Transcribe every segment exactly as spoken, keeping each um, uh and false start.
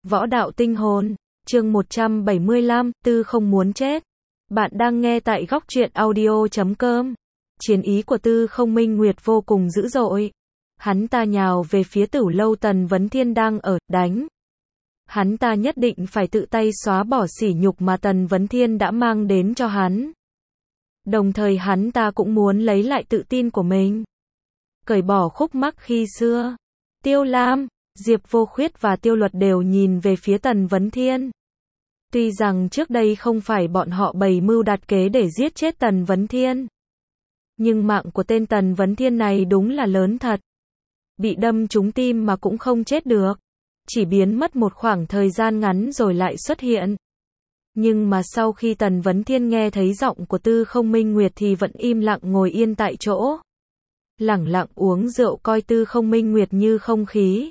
Võ đạo tinh hồn, chương một trăm bảy mươi lăm, Tư không muốn chết. Bạn đang nghe tại góc truyện audio chấm com. Chiến ý của Tư Không Minh Nguyệt vô cùng dữ dội. Hắn ta nhào về phía Tử Lâu Tần Vấn Thiên đang ở, đánh. Hắn ta nhất định phải tự tay xóa bỏ sỉ nhục mà Tần Vấn Thiên đã mang đến cho hắn. Đồng thời hắn ta cũng muốn lấy lại tự tin của mình. Cởi bỏ khúc mắc khi xưa. Tiêu Lam, Diệp Vô Khuyết và Tiêu Luật đều nhìn về phía Tần Vấn Thiên. Tuy rằng trước đây không phải bọn họ bày mưu đặt kế để giết chết Tần Vấn Thiên. Nhưng mạng của tên Tần Vấn Thiên này đúng là lớn thật. Bị đâm trúng tim mà cũng không chết được. Chỉ biến mất một khoảng thời gian ngắn rồi lại xuất hiện. Nhưng mà sau khi Tần Vấn Thiên nghe thấy giọng của Tư Không Minh Nguyệt thì vẫn im lặng ngồi yên tại chỗ. Lẳng lặng uống rượu coi Tư Không Minh Nguyệt như không khí.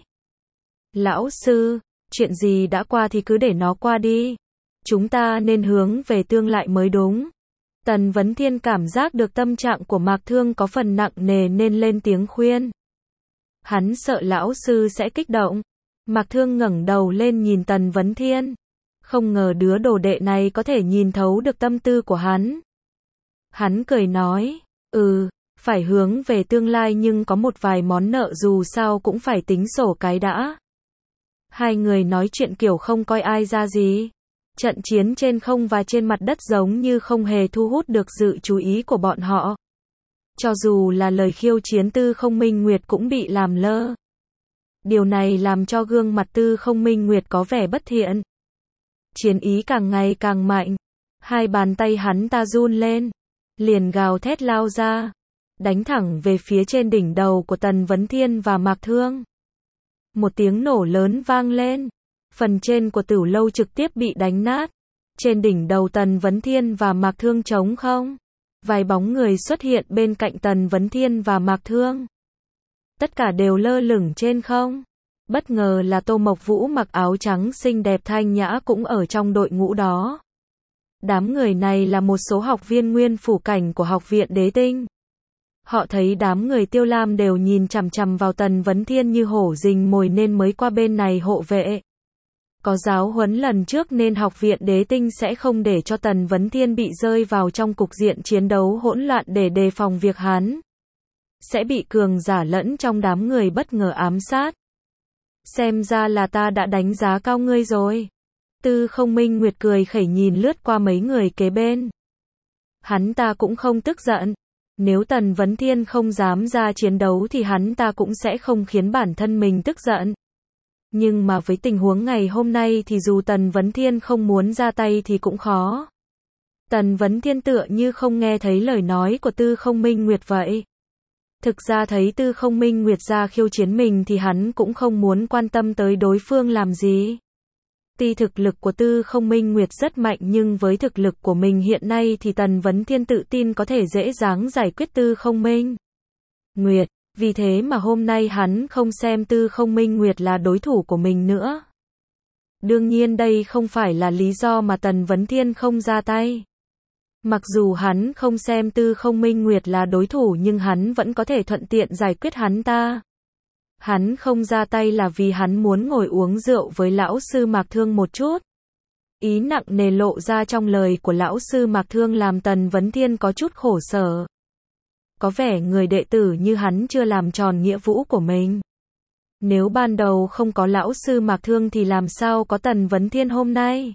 Lão sư, chuyện gì đã qua thì cứ để nó qua đi. Chúng ta nên hướng về tương lai mới đúng. Tần Vấn Thiên cảm giác được tâm trạng của Mạc Thương có phần nặng nề nên lên tiếng khuyên. Hắn sợ lão sư sẽ kích động. Mạc Thương ngẩng đầu lên nhìn Tần Vấn Thiên. Không ngờ đứa đồ đệ này có thể nhìn thấu được tâm tư của hắn. Hắn cười nói, ừ, phải hướng về tương lai nhưng có một vài món nợ dù sao cũng phải tính sổ cái đã. Hai người nói chuyện kiểu không coi ai ra gì. Trận chiến trên không và trên mặt đất giống như không hề thu hút được sự chú ý của bọn họ. Cho dù là lời khiêu chiến Tư Không Minh Nguyệt cũng bị làm lơ. Điều này làm cho gương mặt Tư Không Minh Nguyệt có vẻ bất thiện. Chiến ý càng ngày càng mạnh. Hai bàn tay hắn ta run lên. Liền gào thét lao ra. Đánh thẳng về phía trên đỉnh đầu của Tần Vấn Thiên và Mạc Thương. Một tiếng nổ lớn vang lên. Phần trên của Tử Lâu trực tiếp bị đánh nát. Trên đỉnh đầu Tần Vấn Thiên và Mạc Thương trống không. Vài bóng người xuất hiện bên cạnh Tần Vấn Thiên và Mạc Thương. Tất cả đều lơ lửng trên không. Bất ngờ là Tô Mộc Vũ mặc áo trắng xinh đẹp thanh nhã cũng ở trong đội ngũ đó. Đám người này là một số học viên nguyên phủ cảnh của học viện Đế Tinh. Họ thấy đám người Tiêu Lam đều nhìn chằm chằm vào Tần Vấn Thiên như hổ rình mồi nên mới qua bên này hộ vệ. Có giáo huấn lần trước nên học viện Đế Tinh sẽ không để cho Tần Vấn Thiên bị rơi vào trong cục diện chiến đấu hỗn loạn để đề phòng việc hắn sẽ bị cường giả lẫn trong đám người bất ngờ ám sát. Xem ra là ta đã đánh giá cao ngươi rồi. Tư Không Minh Nguyệt cười khẩy nhìn lướt qua mấy người kế bên. Hắn ta cũng không tức giận. Nếu Tần Vấn Thiên không dám ra chiến đấu thì hắn ta cũng sẽ không khiến bản thân mình tức giận. Nhưng mà với tình huống ngày hôm nay thì dù Tần Vấn Thiên không muốn ra tay thì cũng khó. Tần Vấn Thiên tựa như không nghe thấy lời nói của Tư Không Minh Nguyệt vậy. Thực ra thấy Tư Không Minh Nguyệt ra khiêu chiến mình thì hắn cũng không muốn quan tâm tới đối phương làm gì. Tuy thực lực của Tư Không Minh Nguyệt rất mạnh nhưng với thực lực của mình hiện nay thì Tần Vấn Thiên tự tin có thể dễ dàng giải quyết Tư Không Minh Nguyệt. Vì thế mà hôm nay hắn không xem Tư Không Minh Nguyệt là đối thủ của mình nữa. Đương nhiên đây không phải là lý do mà Tần Vấn Thiên không ra tay. Mặc dù hắn không xem Tư Không Minh Nguyệt là đối thủ nhưng hắn vẫn có thể thuận tiện giải quyết hắn ta. Hắn không ra tay là vì hắn muốn ngồi uống rượu với lão sư Mạc Thương một chút. Ý nặng nề lộ ra trong lời của lão sư Mạc Thương làm Tần Vấn Thiên có chút khổ sở. Có vẻ người đệ tử như hắn chưa làm tròn nghĩa vụ của mình. Nếu ban đầu không có lão sư Mạc Thương thì làm sao có Tần Vấn Thiên hôm nay?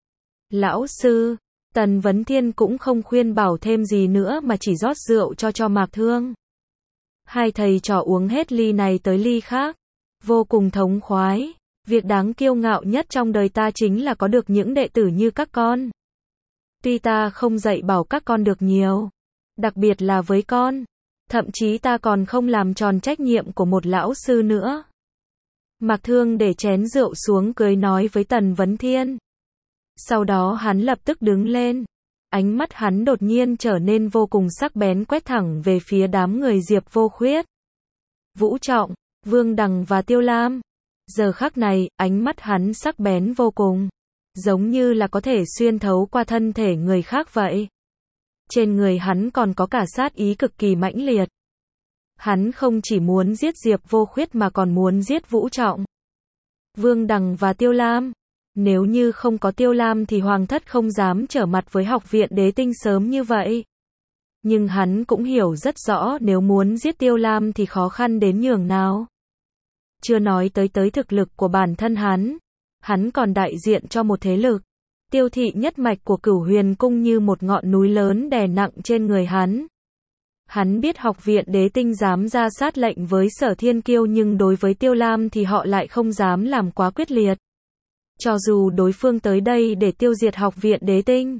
Lão sư, Tần Vấn Thiên cũng không khuyên bảo thêm gì nữa mà chỉ rót rượu cho cho Mạc Thương. Hai thầy trò uống hết ly này tới ly khác. Vô cùng thống khoái. Việc đáng kiêu ngạo nhất trong đời ta chính là có được những đệ tử như các con. Tuy ta không dạy bảo các con được nhiều. Đặc biệt là với con. Thậm chí ta còn không làm tròn trách nhiệm của một lão sư nữa. Mạc Thương để chén rượu xuống cười nói với Tần Vấn Thiên. Sau đó hắn lập tức đứng lên. Ánh mắt hắn đột nhiên trở nên vô cùng sắc bén quét thẳng về phía đám người Diệp Vô Khuyết, Vũ Trọng, Vương Đằng và Tiêu Lam. Giờ khắc này, ánh mắt hắn sắc bén vô cùng. Giống như là có thể xuyên thấu qua thân thể người khác vậy. Trên người hắn còn có cả sát ý cực kỳ mãnh liệt. Hắn không chỉ muốn giết Diệp Vô Khuyết mà còn muốn giết Vũ Trọng. Vương Đằng và Tiêu Lam. Nếu như không có Tiêu Lam thì Hoàng thất không dám trở mặt với học viện Đế Tinh sớm như vậy. Nhưng hắn cũng hiểu rất rõ nếu muốn giết Tiêu Lam thì khó khăn đến nhường nào. Chưa nói tới tới thực lực của bản thân hắn. Hắn còn đại diện cho một thế lực. Tiêu thị nhất mạch của Cửu Huyền Cung như một ngọn núi lớn đè nặng trên người hắn. Hắn biết học viện Đế Tinh dám ra sát lệnh với Sở Thiên Kiêu nhưng đối với Tiêu Lam thì họ lại không dám làm quá quyết liệt. Cho dù đối phương tới đây để tiêu diệt học viện Đế Tinh.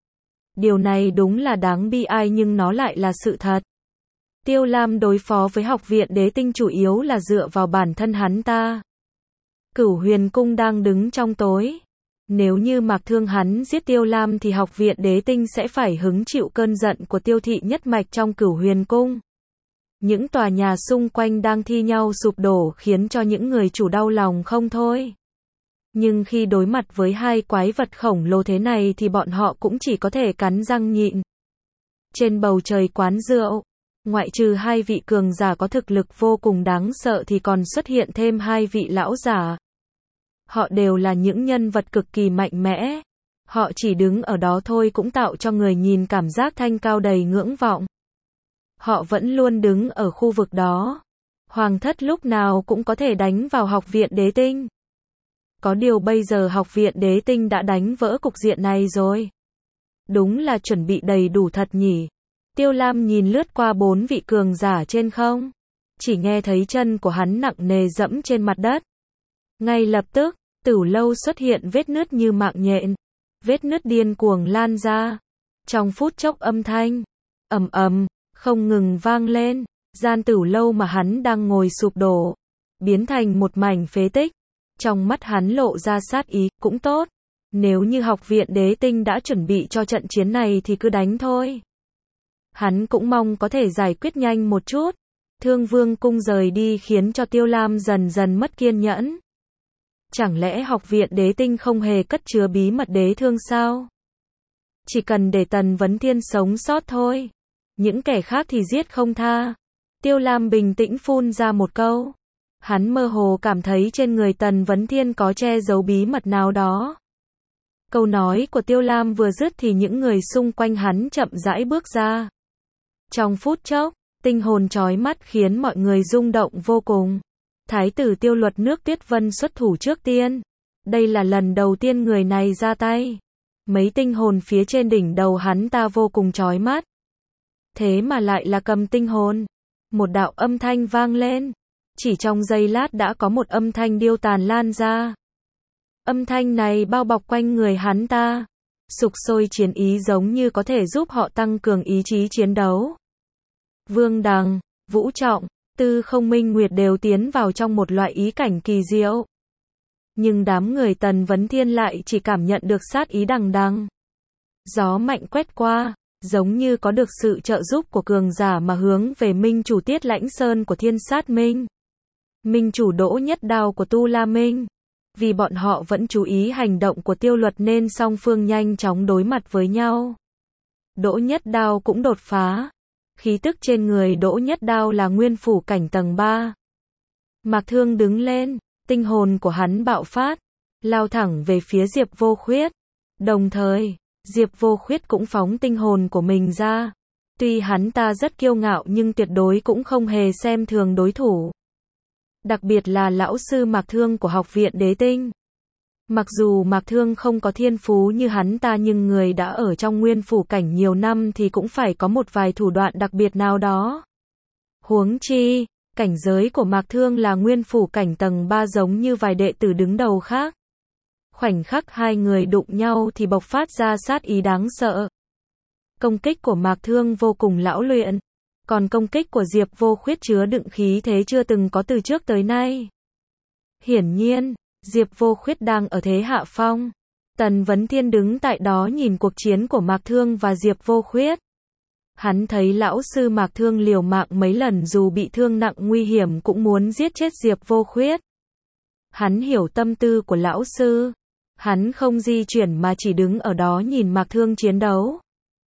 Điều này đúng là đáng bi ai nhưng nó lại là sự thật. Tiêu Lam đối phó với học viện Đế Tinh chủ yếu là dựa vào bản thân hắn ta. Cửu Huyền Cung đang đứng trong tối. Nếu như Mạc Thương hắn giết Tiêu Lam thì học viện Đế Tinh sẽ phải hứng chịu cơn giận của Tiêu thị nhất mạch trong Cửu Huyền Cung. Những tòa nhà xung quanh đang thi nhau sụp đổ khiến cho những người chủ đau lòng không thôi. Nhưng khi đối mặt với hai quái vật khổng lồ thế này thì bọn họ cũng chỉ có thể cắn răng nhịn. Trên bầu trời quán rượu, ngoại trừ hai vị cường giả có thực lực vô cùng đáng sợ thì còn xuất hiện thêm hai vị lão giả. Họ đều là những nhân vật cực kỳ mạnh mẽ. Họ chỉ đứng ở đó thôi cũng tạo cho người nhìn cảm giác thanh cao đầy ngưỡng vọng. Họ vẫn luôn đứng ở khu vực đó. Hoàng thất lúc nào cũng có thể đánh vào học viện Đế Tinh. Có điều bây giờ học viện Đế Tinh đã đánh vỡ cục diện này rồi. Đúng là chuẩn bị đầy đủ thật nhỉ. Tiêu Lam nhìn lướt qua bốn vị cường giả trên không. Chỉ nghe thấy chân của hắn nặng nề dẫm trên mặt đất. Ngay lập tức, Tửu Lâu xuất hiện vết nứt như mạng nhện. Vết nứt điên cuồng lan ra. Trong phút chốc âm thanh ầm ầm không ngừng vang lên. Gian Tửu Lâu mà hắn đang ngồi sụp đổ, biến thành một mảnh phế tích. Trong mắt hắn lộ ra sát ý, cũng tốt. Nếu như học viện Đế Tinh đã chuẩn bị cho trận chiến này thì cứ đánh thôi. Hắn cũng mong có thể giải quyết nhanh một chút. Thương Vương Cung rời đi khiến cho Tiêu Lam dần dần mất kiên nhẫn. Chẳng lẽ học viện Đế Tinh không hề cất chứa bí mật đế thương sao? Chỉ cần để Tần Vấn Thiên sống sót thôi. Những kẻ khác thì giết không tha. Tiêu Lam bình tĩnh phun ra một câu. Hắn mơ hồ cảm thấy trên người Tần Vấn Thiên có che giấu bí mật nào đó. Câu nói của Tiêu Lam vừa dứt thì những người xung quanh hắn chậm rãi bước ra. Trong phút chốc, tinh hồn chói mắt khiến mọi người rung động vô cùng. Thái tử Tiêu Luật nước Tuyết Vân xuất thủ trước tiên. Đây là lần đầu tiên người này ra tay. Mấy tinh hồn phía trên đỉnh đầu hắn ta vô cùng chói mắt. Thế mà lại là cầm tinh hồn. Một đạo âm thanh vang lên. Chỉ trong giây lát đã có một âm thanh điêu tàn lan ra. Âm thanh này bao bọc quanh người hắn ta. Sục sôi chiến ý giống như có thể giúp họ tăng cường ý chí chiến đấu. Vương Đằng, Vũ Trọng, Tư Không Minh Nguyệt đều tiến vào trong một loại ý cảnh kỳ diệu. Nhưng đám người Tần Vấn Thiên lại chỉ cảm nhận được sát ý đằng đằng. Gió mạnh quét qua, giống như có được sự trợ giúp của cường giả mà hướng về Minh chủ Tiết Lãnh Sơn của Thiên Sát Minh. Minh chủ Đỗ Nhất Đao của Tu La Minh. Vì bọn họ vẫn chú ý hành động của Tiêu Luật nên song phương nhanh chóng đối mặt với nhau. Đỗ Nhất Đao cũng đột phá. Khí tức trên người Đỗ Nhất Đao là nguyên phủ cảnh tầng ba. Mạc Thương đứng lên, tinh hồn của hắn bạo phát, lao thẳng về phía Diệp Vô Khuyết. Đồng thời, Diệp Vô Khuyết cũng phóng tinh hồn của mình ra. Tuy hắn ta rất kiêu ngạo nhưng tuyệt đối cũng không hề xem thường đối thủ. Đặc biệt là lão sư Mạc Thương của học viện Đế Tinh. Mặc dù Mạc Thương không có thiên phú như hắn ta nhưng người đã ở trong nguyên phủ cảnh nhiều năm thì cũng phải có một vài thủ đoạn đặc biệt nào đó. Huống chi, cảnh giới của Mạc Thương là nguyên phủ cảnh tầng ba giống như vài đệ tử đứng đầu khác. Khoảnh khắc hai người đụng nhau thì bộc phát ra sát ý đáng sợ. Công kích của Mạc Thương vô cùng lão luyện. Còn công kích của Diệp Vô Khuyết chứa đựng khí thế chưa từng có từ trước tới nay. Hiển nhiên, Diệp Vô Khuyết đang ở thế hạ phong. Tần Vấn Thiên đứng tại đó nhìn cuộc chiến của Mạc Thương và Diệp Vô Khuyết. Hắn thấy lão sư Mạc Thương liều mạng mấy lần dù bị thương nặng nguy hiểm cũng muốn giết chết Diệp Vô Khuyết. Hắn hiểu tâm tư của lão sư. Hắn không di chuyển mà chỉ đứng ở đó nhìn Mạc Thương chiến đấu.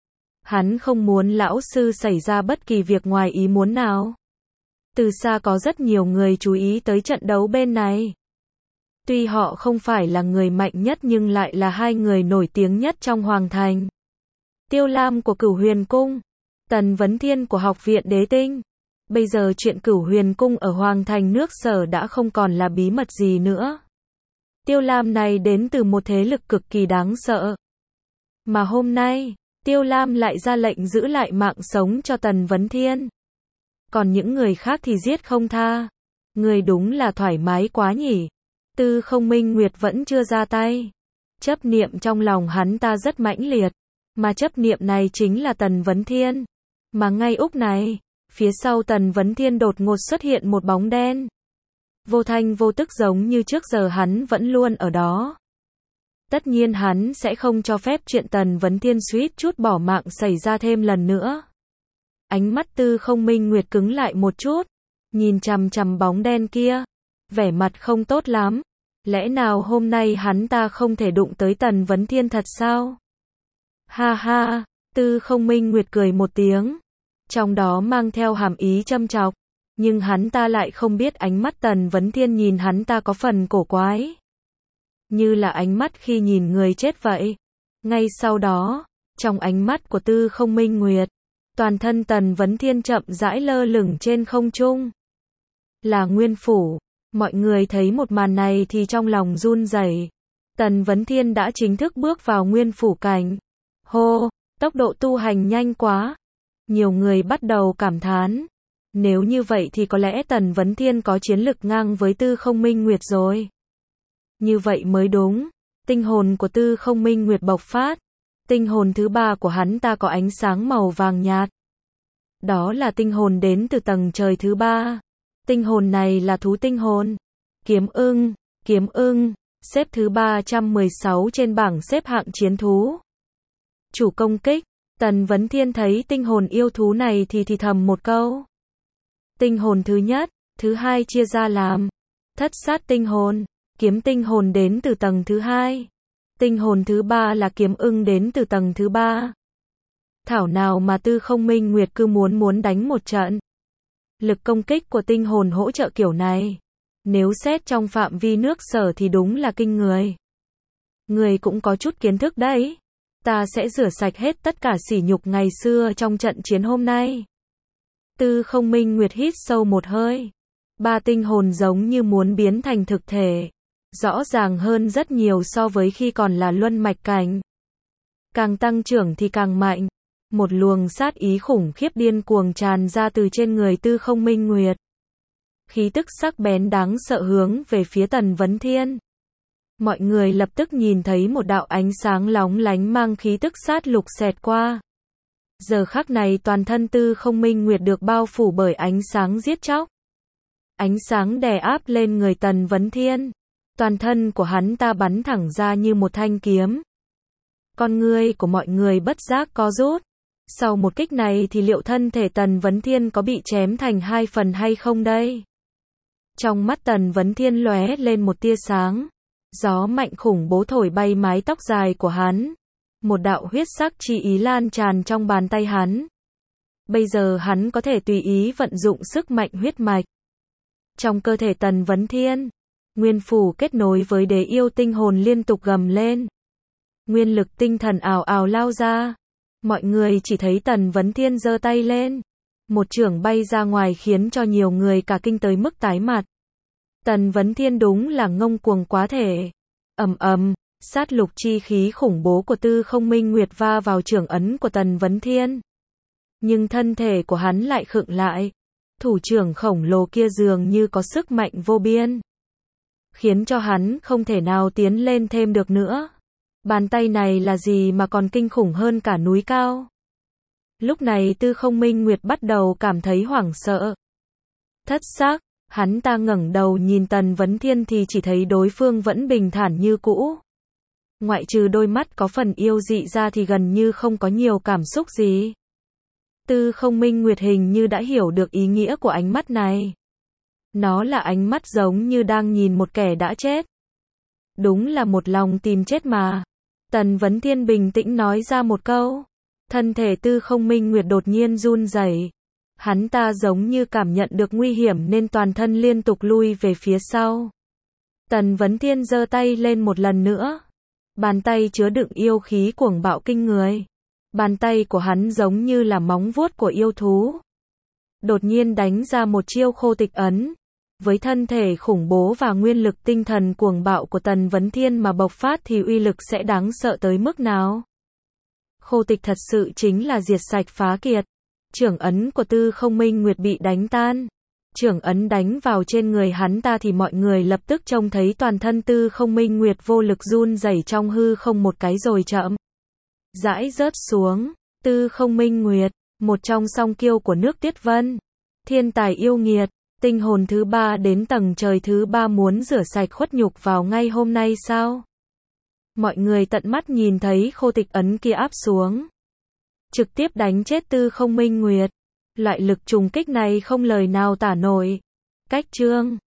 Hắn không muốn lão sư xảy ra bất kỳ việc ngoài ý muốn nào. Từ xa có rất nhiều người chú ý tới trận đấu bên này. Tuy họ không phải là người mạnh nhất nhưng lại là hai người nổi tiếng nhất trong Hoàng Thành. Tiêu Lam của Cửu Huyền Cung, Tần Vấn Thiên của Học viện Đế Tinh. Bây giờ chuyện Cửu Huyền Cung ở Hoàng Thành nước Sở đã không còn là bí mật gì nữa. Tiêu Lam này đến từ một thế lực cực kỳ đáng sợ. Mà hôm nay, Tiêu Lam lại ra lệnh giữ lại mạng sống cho Tần Vấn Thiên. Còn những người khác thì giết không tha. Người đúng là thoải mái quá nhỉ. Tư Không Minh Nguyệt vẫn chưa ra tay. Chấp niệm trong lòng hắn ta rất mãnh liệt. Mà chấp niệm này chính là Tần Vấn Thiên. Mà ngay úc này, phía sau Tần Vấn Thiên đột ngột xuất hiện một bóng đen. Vô thanh vô tức giống như trước giờ hắn vẫn luôn ở đó. Tất nhiên hắn sẽ không cho phép chuyện Tần Vấn Thiên suýt chút bỏ mạng xảy ra thêm lần nữa. Ánh mắt Tư Không Minh Nguyệt cứng lại một chút, nhìn chằm chằm bóng đen kia, vẻ mặt không tốt lắm. Lẽ nào hôm nay hắn ta không thể đụng tới Tần Vấn Thiên thật sao? Ha ha, Tư Không Minh Nguyệt cười một tiếng, trong đó mang theo hàm ý châm chọc, nhưng hắn ta lại không biết ánh mắt Tần Vấn Thiên nhìn hắn ta có phần cổ quái. Như là ánh mắt khi nhìn người chết vậy. Ngay sau đó, trong ánh mắt của Tư Không Minh Nguyệt, toàn thân Tần Vấn Thiên chậm rãi lơ lửng trên không trung. Là Nguyên Phủ. Mọi người thấy một màn này thì trong lòng run rẩy. Tần Vấn Thiên đã chính thức bước vào Nguyên Phủ cảnh. Hô, tốc độ tu hành nhanh quá. Nhiều người bắt đầu cảm thán. Nếu như vậy thì có lẽ Tần Vấn Thiên có chiến lực ngang với Tư Không Minh Nguyệt rồi. Như vậy mới đúng. Tinh hồn của Tư Không Minh Nguyệt bộc phát. Tinh hồn thứ ba của hắn ta có ánh sáng màu vàng nhạt. Đó là tinh hồn đến từ tầng trời thứ ba. Tinh hồn này là thú tinh hồn. Kiếm ưng, kiếm ưng, xếp thứ ba trăm mười sáu trên bảng xếp hạng chiến thú. Chủ công kích, Tần Vấn Thiên thấy tinh hồn yêu thú này thì thì thầm một câu. Tinh hồn thứ nhất, thứ hai chia ra làm thất sát tinh hồn, kiếm tinh hồn đến từ tầng thứ hai. Tinh hồn thứ ba là kiếm ưng đến từ tầng thứ ba. Thảo nào mà Tư Không Minh Nguyệt cứ muốn muốn đánh một trận. Lực công kích của tinh hồn hỗ trợ kiểu này, nếu xét trong phạm vi nước Sở thì đúng là kinh người. Người cũng có chút kiến thức đấy. Ta sẽ rửa sạch hết tất cả sỉ nhục ngày xưa trong trận chiến hôm nay. Tư Không Minh Nguyệt hít sâu một hơi. Ba tinh hồn giống như muốn biến thành thực thể. Rõ ràng hơn rất nhiều so với khi còn là luân mạch cảnh. Càng tăng trưởng thì càng mạnh. Một luồng sát ý khủng khiếp điên cuồng tràn ra từ trên người Tư Không Minh Nguyệt. Khí tức sắc bén đáng sợ hướng về phía Tần Vấn Thiên. Mọi người lập tức nhìn thấy một đạo ánh sáng lóng lánh mang khí tức sát lục xẹt qua. Giờ khắc này toàn thân Tư Không Minh Nguyệt được bao phủ bởi ánh sáng giết chóc. Ánh sáng đè áp lên người Tần Vấn Thiên. Toàn thân của hắn ta bắn thẳng ra như một thanh kiếm. Con ngươi của mọi người bất giác co rút. Sau một kích này thì liệu thân thể Tần Vấn Thiên có bị chém thành hai phần hay không đây? Trong mắt Tần Vấn Thiên lóe lên một tia sáng. Gió mạnh khủng bố thổi bay mái tóc dài của hắn. Một đạo huyết sắc chi ý lan tràn trong bàn tay hắn. Bây giờ hắn có thể tùy ý vận dụng sức mạnh huyết mạch. Trong cơ thể Tần Vấn Thiên, Nguyên Phủ kết nối với đế yêu tinh hồn liên tục gầm lên. Nguyên lực tinh thần ào ào lao ra. Mọi người chỉ thấy Tần Vấn Thiên giơ tay lên. Một chưởng bay ra ngoài khiến cho nhiều người cả kinh tới mức tái mặt. Tần Vấn Thiên đúng là ngông cuồng quá thể. Ầm ầm, sát lục chi khí khủng bố của Tư Không Minh Nguyệt va vào chưởng ấn của Tần Vấn Thiên. Nhưng thân thể của hắn lại khựng lại. Thủ trưởng khổng lồ kia dường như có sức mạnh vô biên, khiến cho hắn không thể nào tiến lên thêm được nữa. Bàn tay này là gì mà còn kinh khủng hơn cả núi cao? Lúc này Tư Không Minh Nguyệt bắt đầu cảm thấy hoảng sợ. Thất xác, hắn ta ngẩng đầu nhìn Tần Vấn Thiên thì chỉ thấy đối phương vẫn bình thản như cũ. Ngoại trừ đôi mắt có phần yêu dị ra thì gần như không có nhiều cảm xúc gì. Tư Không Minh Nguyệt hình như đã hiểu được ý nghĩa của ánh mắt này. Nó là ánh mắt giống như đang nhìn một kẻ đã chết. Đúng là một lòng tìm chết mà. Tần Vấn Thiên bình tĩnh nói ra một câu. Thân thể Tư Không Minh Nguyệt đột nhiên run rẩy. Hắn ta giống như cảm nhận được nguy hiểm nên toàn thân liên tục lui về phía sau. Tần Vấn Thiên giơ tay lên một lần nữa. Bàn tay chứa đựng yêu khí cuồng bạo kinh người. Bàn tay của hắn giống như là móng vuốt của yêu thú. Đột nhiên đánh ra một chiêu khô tịch ấn. Với thân thể khủng bố và nguyên lực tinh thần cuồng bạo của Tần Vấn Thiên mà bộc phát thì uy lực sẽ đáng sợ tới mức nào? Khô tịch thật sự chính là diệt sạch phá kiệt. Trưởng ấn của Tư Không Minh Nguyệt bị đánh tan. Trưởng ấn đánh vào trên người hắn ta thì mọi người lập tức trông thấy toàn thân Tư Không Minh Nguyệt vô lực run rẩy trong hư không một cái rồi chậm rãi rớt xuống. Tư Không Minh Nguyệt, một trong song kiêu của nước Tiết Vân, thiên tài yêu nghiệt, tinh hồn thứ ba đến tầng trời thứ ba muốn rửa sạch khuất nhục vào ngay hôm nay sao? Mọi người tận mắt nhìn thấy khô tịch ấn kia áp xuống, trực tiếp đánh chết Tư Không Minh Nguyệt. Loại lực trùng kích này không lời nào tả nổi. Cách chương